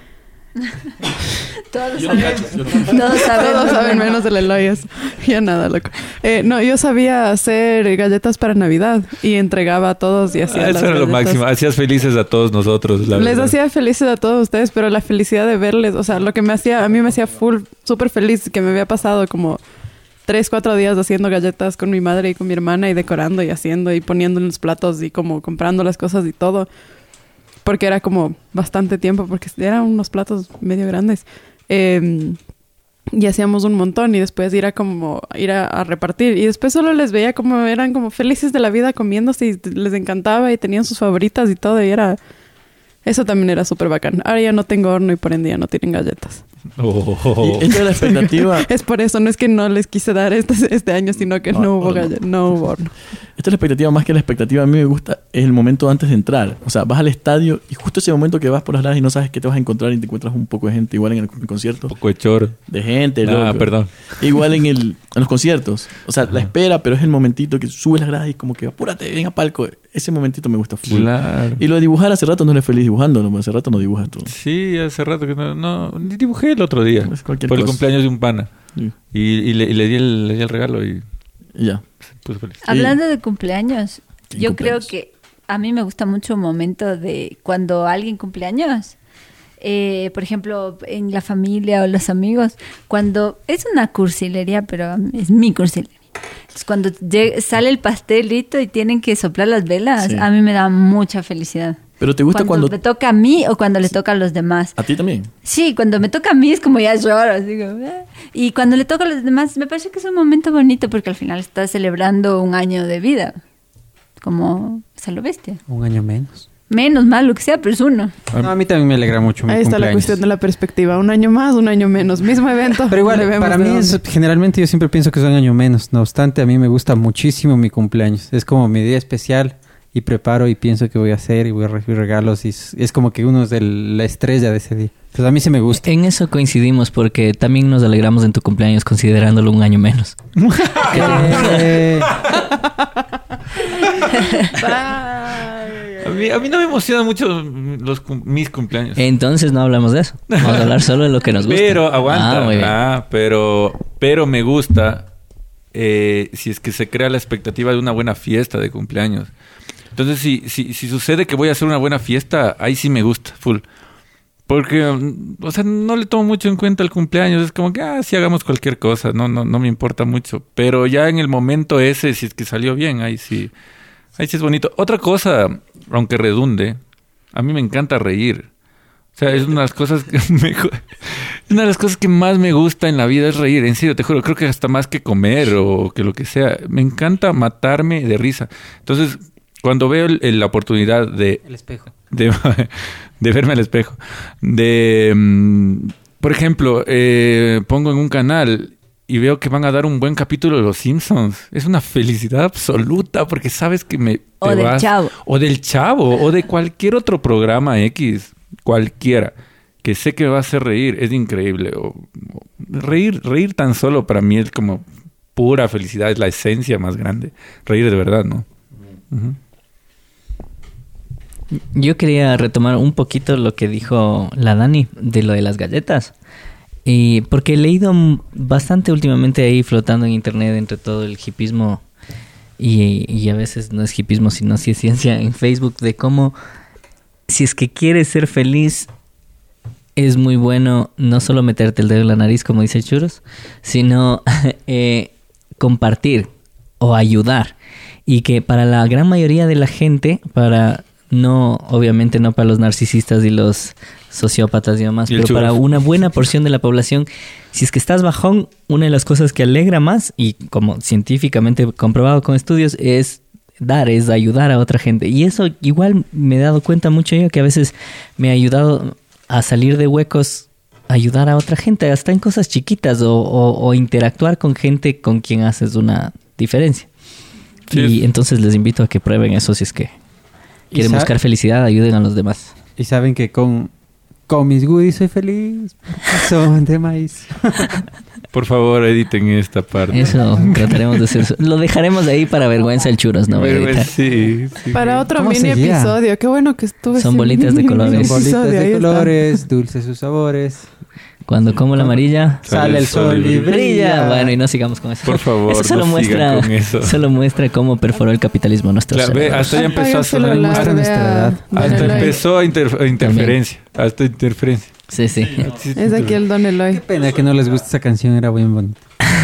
Todos Yo no saben, cacho, yo no- todos saben, Todos saben menos del Eloy. es- Ya nada, loco. Eh, no, yo sabía hacer galletas para Navidad y entregaba a todos y hacía Ah, las eso era lo galletas. máximo. Hacías felices a todos nosotros. La Les verdad. hacía felices a todos ustedes, pero la felicidad de verles, o sea, lo que me hacía, a mí me hacía full, súper feliz, que me había pasado como tres, cuatro días haciendo galletas con mi madre y con mi hermana y decorando y haciendo y poniendo en los platos y como comprando las cosas y todo. Porque era como bastante tiempo, porque eran unos platos medio grandes. Eh, y hacíamos un montón y después ir a como ir a, a repartir. Y después solo les veía como eran como felices de la vida comiéndose y les encantaba y tenían sus favoritas y todo. Y era... Eso también era súper bacán. Ahora ya no tengo horno y por ende ya no tienen galletas. Oh. Y esto de la expectativa, Es por eso, no es que no les quise dar este, este año, sino que no, No, hubo no. galletas, no hubo horno. esta es la expectativa más que la expectativa. A mí me gusta es el momento antes de entrar. O sea, vas al estadio y justo ese momento que vas por las lados y no sabes qué te vas a encontrar y te encuentras un poco de gente, igual en el, el concierto. Un poco de choro. De gente, Ah, loco. perdón. Igual en, el, en los conciertos. O sea, la espera, pero es el momentito que subes las gradas y como que apúrate, ven a palco. Ese momentito me gusta full. Claro. Y lo de dibujar hace rato no eres feliz dibujando, ¿no? Hace rato no dibujas tú. Sí, hace rato que no, no ni dibujé el otro día. Es cualquier Por el cosa. cumpleaños de un pana. Sí. Y, y le, y le di el, le di el regalo y Y ya. se puso feliz. Hablando de cumpleaños, ¿Quién yo cumpleaños? creo que a mí me gusta mucho un momento de cuando alguien cumpleaños. Eh, por ejemplo, en la familia o los amigos, cuando es una cursilería, pero es mi cursilería. Entonces, cuando llega- sale el pastelito y tienen que soplar las velas, Sí. a mí me da mucha felicidad. Pero te gusta cuando, cuando... me toca a mí o cuando le toca a los demás. A ti también. Sí, cuando me toca a mí es como ya lloro, así como, "Ah". Y cuando le toca a los demás, me parece que es un momento bonito porque al final estás celebrando un año de vida. Como se lo bestia. Un año menos. Menos mal, lo que sea, pero es uno. No, a mí también me alegra mucho mi Ahí está la cumpleaños. cuestión de la perspectiva. Un año más, un año menos. Mismo evento. Pero igual, le vemos para de mí dónde. es, generalmente yo siempre pienso que es un año menos. No obstante, a mí me gusta muchísimo mi cumpleaños. Es como mi día especial y preparo y pienso qué voy a hacer y voy a recibir regalos y es, es como que uno es el- la estrella de ese día. Pues a mí sí me gusta. En eso coincidimos porque también nos alegramos en tu cumpleaños considerándolo un año menos. Eh, A mí, a mí no me emocionan mucho los, cum- mis cumpleaños. Entonces no hablamos de eso. Vamos a hablar solo de lo que nos gusta. Pero, aguanta. Ah, muy bien. Ah, pero, pero me gusta eh, si es que se crea la expectativa de una buena fiesta de cumpleaños. Entonces, si, si, si sucede que voy a hacer una buena fiesta, ahí sí me gusta, full. Porque, o sea, no le tomo mucho en cuenta el cumpleaños. Es como que, ah, sí, hagamos cualquier cosa. No, no, no me importa mucho. Pero ya en el momento ese, si es que salió bien, ahí sí, ahí sí es bonito. Otra cosa, aunque redunde, a mí me encanta reír. O sea, es una de las cosas que me, una de las cosas que más me gusta en la vida es reír. En serio, te juro, creo que hasta más que comer o que lo que sea. Me encanta matarme de risa. Entonces, cuando veo el, el, la oportunidad de... El espejo. De, de verme al espejo. De, um, por ejemplo, eh, pongo en un canal y veo que van a dar un buen capítulo de Los Simpsons. Es una felicidad absoluta porque sabes que me... O te del vas, Chavo. O del Chavo. O de cualquier otro programa X. Cualquiera. Que sé que va a hacer reír. Es increíble. O, o, reír, reír tan solo para mí es como pura felicidad. Es la esencia más grande. Reír de verdad, ¿no? Uh-huh. Yo quería retomar un poquito lo que dijo la Dani de lo de las galletas. Y porque he leído bastante últimamente ahí flotando en internet entre todo el hipismo y, y a veces no es hipismo sino sí es ciencia en Facebook de cómo si es que quieres ser feliz es muy bueno no solo meterte el dedo en la nariz como dice Churros, sino eh, compartir o ayudar. Y que para la gran mayoría de la gente, para... No, obviamente no para los narcisistas y los sociópatas y demás, pero para una buena porción de la población, si es que estás bajón, una de las cosas que alegra más, y como científicamente comprobado con estudios, es dar, es ayudar a otra gente. Y eso igual me he dado cuenta mucho yo, que a veces me ha ayudado a salir de huecos, ayudar a otra gente, hasta en cosas chiquitas, o, o, o interactuar con gente con quien haces una diferencia. Sí. Y entonces les invito a que prueben eso si es que quieren buscar felicidad, ayuden a los demás. Y saben que con, con mis goodies soy feliz. Son de maíz. Por favor, editen esta parte. Eso, trataremos de hacer eso. Lo dejaremos ahí para vergüenza el Churros, ¿no? Sí, sí. Para otro mini episodio. Qué bueno que estuve. Son bolitas de colores. Son bolitas de colores, dulces sus sabores. Cuando como la amarilla, sale, sale el sol, sol y brilla. brilla. Bueno, y no sigamos con eso. Por favor, eso solo no muestra, con eso. Solo muestra cómo perforó el capitalismo nuestro claro, ve, hasta ya empezó a sonar hasta nuestra edad. Hasta empezó a, inter, a interferencia. También. Hasta interferencia. Sí, sí. Es aquí el Don Eloy. Qué pena que no les guste esa canción, era bien bonita.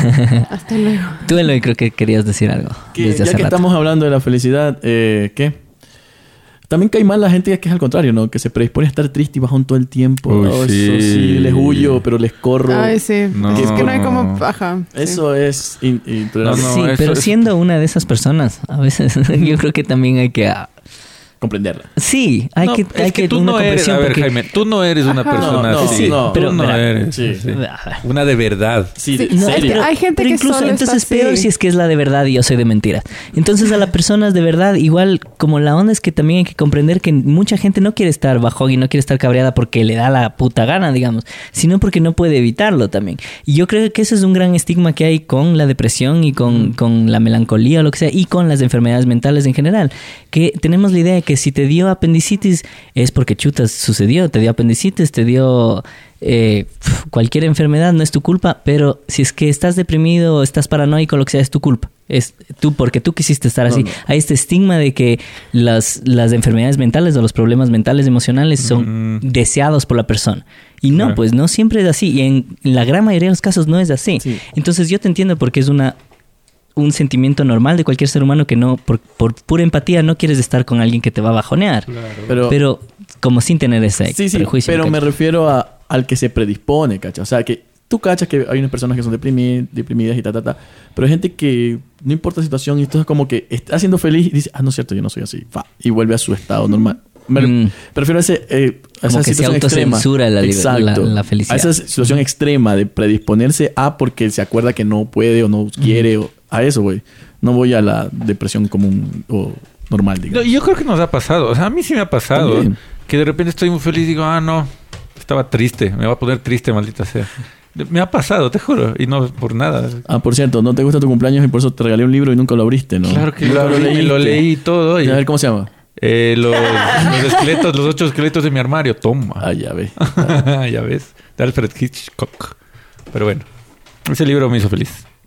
Hasta luego. Tú, Eloy, creo que querías decir algo. Que, desde ya hace que rato. estamos hablando de la felicidad, eh, ¿qué? También cae mal la gente que es al contrario, ¿no? Que se predispone a estar triste y bajón todo el tiempo. Uy, oh, sí. Eso sí, les huyo, pero les corro. Ay, sí. No. Es que no hay como... Ajá. Eso sí. es in- intolerable. No, no. Sí, eso pero es- siendo una de esas personas, a veces yo creo que también hay que... ah, Comprenderla. sí, hay No, que... es hay que que tú una no eres, comprensión a ver, porque- Jaime, tú no eres una Ajá. persona No, no, así. sí, no. Tú Pero, no mira, eres. sí. sí. Ah, Una de verdad. Sí, Sí, de no, serio. pero hay gente pero que incluso solo está entonces así. peor si es que es la de verdad y yo soy de mentiras. Entonces a las personas de verdad, igual como la onda es que también hay que comprender que mucha gente no quiere estar bajón y no quiere estar cabreada porque le da la puta gana, digamos, sino porque no puede evitarlo también. Y yo creo que ese es un gran estigma que hay con la depresión y con, con la melancolía o lo que sea, y con las enfermedades mentales en general. Que tenemos la idea de que si te dio apendicitis es porque chutas sucedió, te dio apendicitis, te dio eh, cualquier enfermedad, no es tu culpa, pero si es que estás deprimido o estás paranoico, lo que sea, es tu culpa. Es tú, porque tú quisiste estar así. No, no. Hay este estigma de que las, las enfermedades mentales o los problemas mentales emocionales son Mm. deseados por la persona. Y no, Claro. pues no siempre es así. Y en la gran mayoría de los casos no es así. Sí. Entonces yo te entiendo porque es una un sentimiento normal de cualquier ser humano que no, por, por pura empatía, no quieres estar con alguien que te va a bajonear. Pero, Pero como sin tener ese sí, sí, prejuicio. pero ¿me me cachas? refiero a, al que se predispone, ¿cacha? O sea, que tú cachas que hay unas personas que son deprimi- deprimidas y ta, ta, ta. Pero hay gente que no importa la situación y esto es como que está siendo feliz y dice, ah, no es cierto, yo no soy así. Fa, y vuelve a su estado normal. Me Mm. prefiero ese, eh, a Como esa que se situación extrema. autocensura la liber- Exacto. la- la felicidad. A esa situación extrema de predisponerse a porque se acuerda que no puede o no quiere. O, a eso, güey. No voy a la depresión común o normal, No, digamos. yo creo que nos ha pasado. O sea, a mí sí me ha pasado. También. Que de repente estoy muy feliz y digo, ah, no, estaba triste. Me va a poner triste, maldita sea. Me ha pasado, te juro. Y no por nada. Ah, por cierto, no te gusta tu cumpleaños y por eso te regalé un libro y nunca lo abriste, ¿no? Claro que Nunca lo, leí, lo leí y todo. Y, A ver, ¿cómo se llama? eh, los, los esqueletos, los ocho esqueletos de mi armario. Toma. Ah, ya ve. ya ves. De Alfred Hitchcock. Pero bueno. Ese libro me hizo feliz.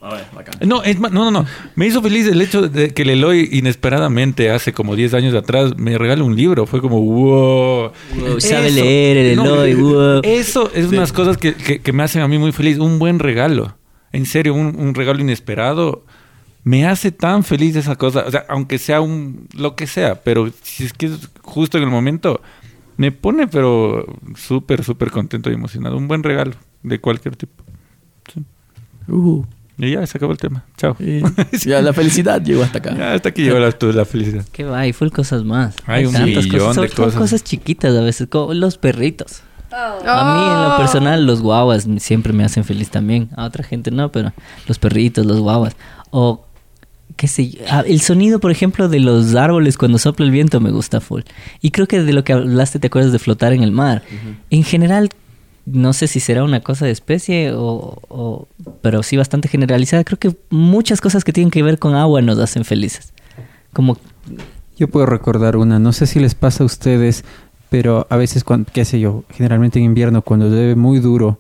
A ver, bacán. No, es más, no, no, no. Me hizo feliz el hecho de que el Eloy inesperadamente, hace como diez años atrás, me regaló un libro. Fue como, wow. Wow, sabe leer el No, Eloy, wow. Eso es Sí. unas cosas que, que, que me hacen a mí muy feliz. Un buen regalo. En serio, un, un regalo inesperado. Me hace tan feliz esa cosa. O sea, aunque sea un lo que sea, pero si es que es justo en el momento, me pone, pero súper, súper contento y emocionado. Un buen regalo de cualquier tipo. Sí. Uh, Y ya, se acabó el tema. Chao. y ya la felicidad llegó hasta acá. Ya, hasta aquí llegó la, tu- la felicidad. Qué va, y full cosas más. Hay un tantas millón cosas, de sobre todo cosas. cosas chiquitas a veces, como los perritos. A Ah. mí en lo personal los guaguas siempre me hacen feliz también. A otra gente no, pero los perritos, los guaguas. O qué sé yo. Ah, el sonido, por ejemplo, de los árboles cuando sopla el viento me gusta full. Y creo que de lo que hablaste te acuerdas de flotar en el mar. En general, no sé si será una cosa de especie o, o... pero sí bastante generalizada. Creo que muchas cosas que tienen que ver con agua nos hacen felices. Como... Yo puedo recordar una, no sé si les pasa a ustedes, pero a veces, cuando, qué sé yo, generalmente en invierno cuando llueve muy duro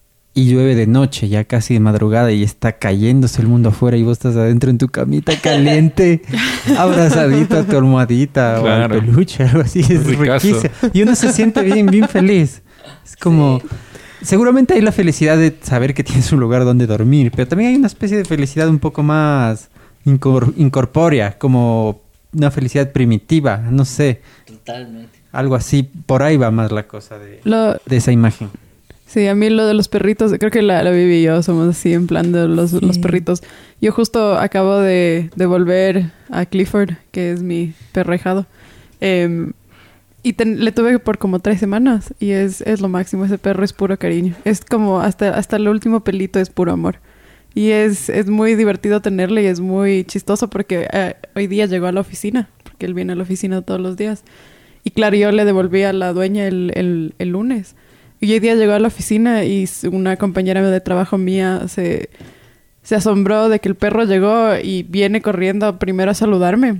y llueve de noche, ya casi de madrugada y está cayéndose el mundo afuera y vos estás adentro en tu camita caliente, abrazadito a tu almohadita Claro. o al peluche, algo así, es Ricazo. riquísimo. Y uno se siente bien, bien feliz. Es como... Seguramente hay la felicidad de saber que tienes un lugar donde dormir, pero también hay una especie de felicidad un poco más incor- incorpórea, como una felicidad primitiva, no sé, Totalmente. algo así. Por ahí va más la cosa de, Lo, de esa imagen. sí, a mí lo de los perritos, creo que la, la Vivi y yo somos así en plan de los, Sí. los perritos. Yo justo acabo de, de volver a Clifford, que es mi perrejado. Eh, y ten- le tuve por como tres semanas y es, es lo máximo. Ese perro es puro cariño. Es como hasta, hasta el último pelito es puro amor. Y es, es muy divertido tenerle y es muy chistoso porque eh, hoy día llegó a la oficina, porque él viene a la oficina todos los días. Y claro, yo le devolví a la dueña el, el, el lunes. Y hoy día llegó a la oficina y s- una compañera de trabajo mía se, se asombró de que el perro llegó y viene corriendo primero a saludarme.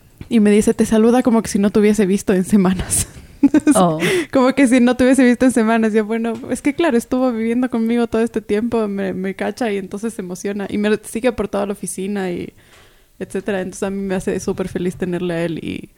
Y me dice, te saluda como que si no te hubiese visto en semanas. Oh. Como que si no te hubiese visto en semanas. Y yo, bueno, es que claro, estuvo viviendo conmigo todo este tiempo, me, me cacha y entonces se emociona. Y me sigue por toda la oficina y etcétera. Entonces a mí me hace súper feliz tenerle a él y,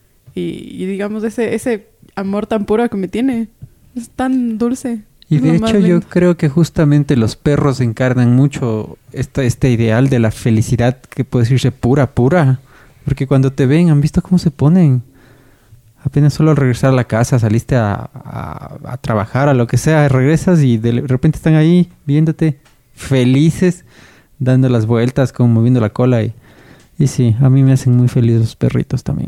y, y digamos, ese, ese amor tan puro que me tiene. Es tan dulce. Y Es de lo más hecho yo lindo. creo que justamente los perros encarnan mucho esta, este ideal de la felicidad que puede decirse pura, pura. Porque cuando te ven, ¿han visto cómo se ponen? Apenas solo al regresar a la casa, saliste a, a, a trabajar, a lo que sea, regresas y de repente están ahí viéndote felices, dando las vueltas, como moviendo la cola. Y, y sí, a mí me hacen muy felices los perritos también.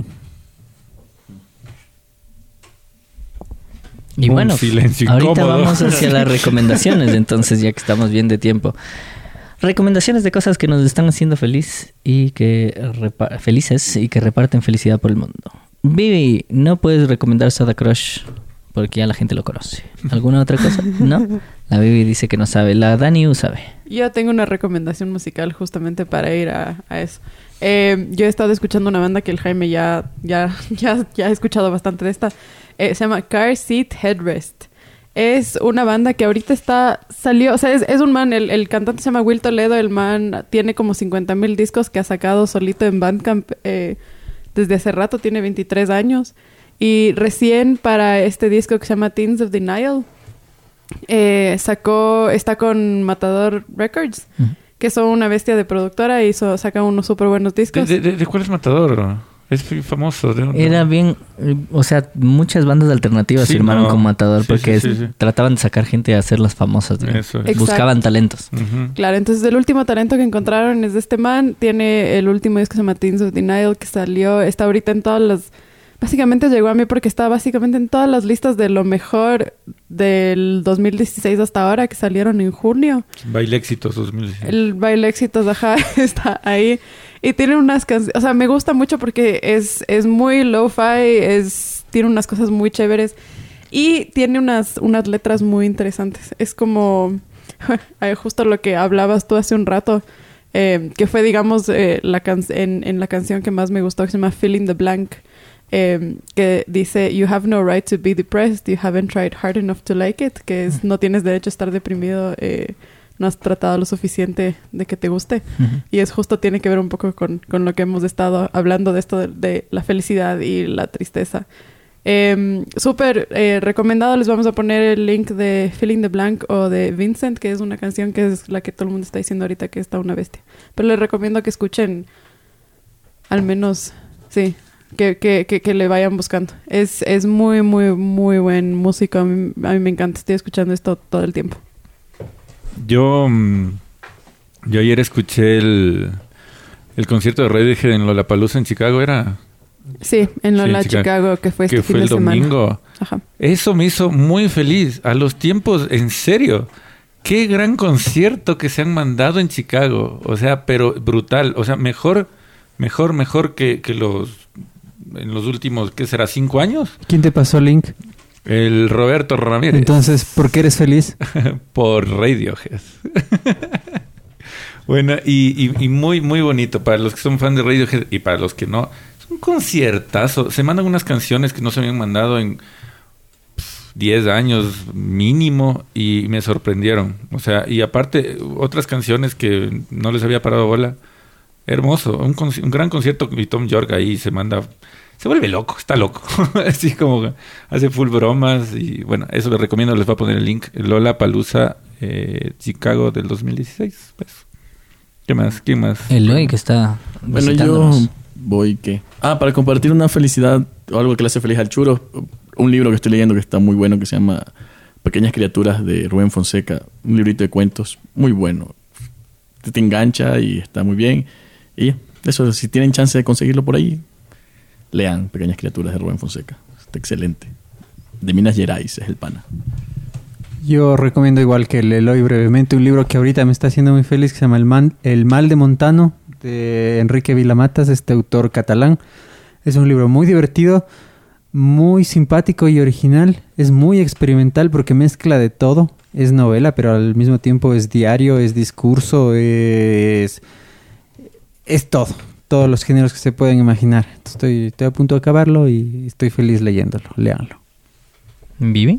Y Un bueno, silencio ahorita incómodo. vamos hacia las recomendaciones, entonces ya que estamos bien de tiempo. Recomendaciones de cosas que nos están haciendo feliz y que repa- felices y que reparten felicidad por el mundo. Vivi, no puedes recomendar Soda Crush porque ya la gente lo conoce. ¿Alguna otra cosa? ¿No? La Vivi dice que no sabe. La Dani U sabe. Yo tengo una recomendación musical justamente para ir a, a eso. Eh, yo he estado escuchando una banda que el Jaime ya, ya, ya, ya ha escuchado bastante de esta. Eh, se llama Car Seat Headrest. Es una banda que ahorita está... Salió... O sea, es, es un man... El, el cantante se llama Will Toledo. El man tiene como cincuenta mil discos que ha sacado solito en Bandcamp. Eh, desde hace rato. Tiene veintitrés años. Y recién para este disco que se llama Teens of Denial... Eh, sacó... Está con Matador Records. Ujú. Que son una bestia de productora. Y so, sacan unos súper buenos ¿De, discos. de, de- de cuál es Matador? Es famoso. De un- Era bien... eh, O sea, muchas bandas alternativas Sí, firmaron no. con Matador Sí, porque sí, sí, sí. trataban de sacar gente a hacer las famosas. ¿no? Eso es. Exacto. Buscaban talentos. Ujú. Claro, entonces el último talento que encontraron es de este man. Tiene el último disco que se llama Teens of Denial, que salió, está ahorita en todas las... Básicamente llegó a mí porque está básicamente en todas las listas de lo mejor del dos mil dieciséis hasta ahora, que salieron en junio. Baile Éxitos dos mil dieciséis. El baile éxitos, ajá, está ahí. Y tiene unas canciones, o sea, me gusta mucho porque es, es muy lo-fi, es, tiene unas cosas muy chéveres y tiene unas, unas letras muy interesantes. Es como justo lo que hablabas tú hace un rato, eh, que fue, digamos, eh, la can- en, en la canción que más me gustó, que se llama Fill the Blank, eh, que dice, you have no right to be depressed, you haven't tried hard enough to like it, que es, no tienes derecho a estar deprimido, eh, no has tratado lo suficiente de que te guste. Ujú. Y es justo, tiene que ver un poco con, con lo que hemos estado hablando de esto de, de la felicidad y la tristeza. Eh, Súper eh, recomendado. Les vamos a poner el link de Filling the Blank o de Vincent, que es una canción que es la que todo el mundo está diciendo ahorita que está una bestia. Pero les recomiendo que escuchen al menos, sí, que, que, que, que le vayan buscando. Es, es muy, muy, muy buen músico. A mí, a mí me encanta. Estoy escuchando esto todo el tiempo. Yo, mm, yo ayer escuché el, el concierto de Radiohead en Lollapalooza en Chicago, ¿era? Sí, en Lola, Sí, Chicago. Chicago, que fue este que fin fue el de semana. domingo. Ajá. Eso me hizo muy feliz. A los tiempos, en serio. Qué gran concierto que se han mandado en Chicago. O sea, pero brutal. O sea, mejor, mejor, mejor que, que los... En los últimos, ¿qué será? ¿Cinco años? ¿Quién te pasó el link? El Roberto Ramírez. Entonces, ¿por qué eres feliz? Por Radiohead. Bueno, y, y, y muy, muy bonito. Para los que son fan de Radiohead y para los que no... Es un conciertazo. Se mandan unas canciones que no se habían mandado en diez años mínimo y me sorprendieron. O sea, y aparte otras canciones que no les había parado bola. Hermoso. Un, conci- un gran concierto y Tom York ahí se manda... Se vuelve loco, está loco. Así como hace full bromas y bueno, eso les recomiendo. Les voy a poner el link. Lollapalooza eh, Chicago del dos mil dieciséis. Pues. ¿Qué más? ¿Quién más? Eloy que está Bueno, yo visitándonos. voy que... Ah, para compartir una felicidad o algo que le hace feliz al churo, un libro que estoy leyendo que está muy bueno que se llama Pequeñas criaturas de Rubén Fonseca. Un librito de cuentos muy bueno. Te, te engancha y está muy bien. Y eso, si tienen chance de conseguirlo por ahí, lean Pequeñas criaturas de Rubén Fonseca. Está excelente. De Minas Gerais es el pana. Yo recomiendo igual que el Eloy brevemente un libro que ahorita me está haciendo muy feliz que se llama El, Man- El Mal de Montano de Enrique Vilamatas, este autor catalán. Es un libro muy divertido, muy simpático y original. Es muy experimental porque mezcla de todo. Es novela, pero al mismo tiempo es diario, es discurso, es... Es todo. Todos los géneros que se pueden imaginar. Estoy, estoy a punto de acabarlo y estoy feliz leyéndolo. Léanlo. ¿Vivi?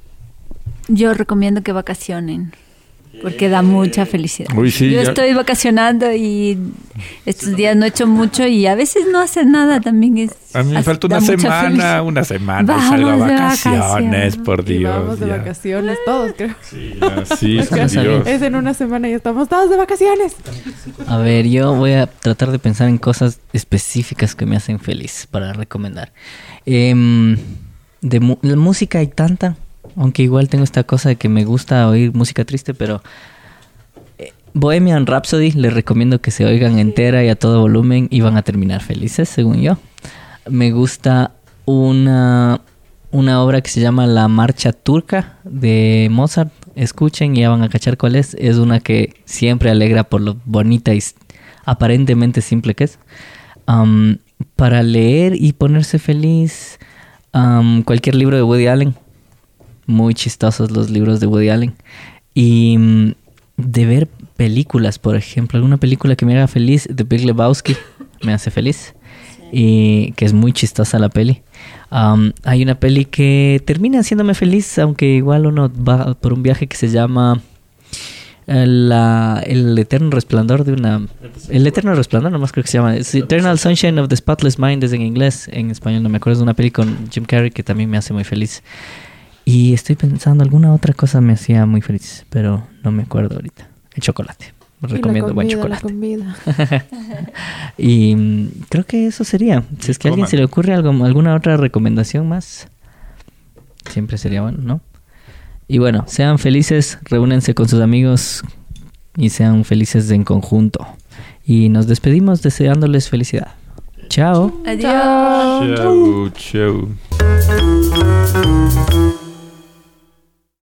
Yo recomiendo que vacacionen, porque da mucha felicidad. Uy, sí, Yo ya- estoy vacacionando y estos días no he hecho mucho y a veces no hacer nada también es... A mí me as- falta da una mucha semana, felicidad. una semana. y Vamos salgo a de vacaciones, vacaciones. por Y Dios. vamos de ya. vacaciones todos, creo. Sí, ya, sí, Es por que Dios. es en una semana y estamos todos de vacaciones. A ver, yo voy a tratar de pensar en cosas específicas que me hacen feliz para recomendar. Em, de mu- la música hay tanta, aunque igual tengo esta cosa de que me gusta oír música triste, pero eh, Bohemian Rhapsody les recomiendo que se oigan entera y a todo volumen y van a terminar felices, según yo. Me gusta una, una obra que se llama La Marcha Turca de Mozart. Escuchen y ya van a cachar cuál es. Es una que siempre alegra por lo bonita y s- aparentemente simple que es. Am, para leer y ponerse feliz, am, cualquier libro de Woody Allen. Muy chistosos los libros de Woody Allen. Y mm, de ver películas, por ejemplo. Alguna película que me haga feliz, The Big Lebowski, me hace feliz. Y que es muy chistosa la peli. Um, hay una peli que termina haciéndome feliz, aunque igual uno va por un viaje que se llama eh, la, El Eterno Resplandor de una... El Eterno Resplandor, nomás creo que se llama. Es Eternal Sunshine of the Spotless Mind, es en inglés. En español no me acuerdo. Es una peli con Jim Carrey que también me hace muy feliz. Y estoy pensando, alguna otra cosa me hacía muy feliz, pero no me acuerdo ahorita. El chocolate. Recomiendo buen chocolate. comida. Y mm, creo que eso sería. Si es que a alguien Coman. se le ocurre algo, alguna otra recomendación más, siempre sería bueno, ¿no? Y bueno, sean felices, reúnense con sus amigos y sean felices en conjunto. Y nos despedimos deseándoles felicidad. Chao. Adiós. Chau, chau.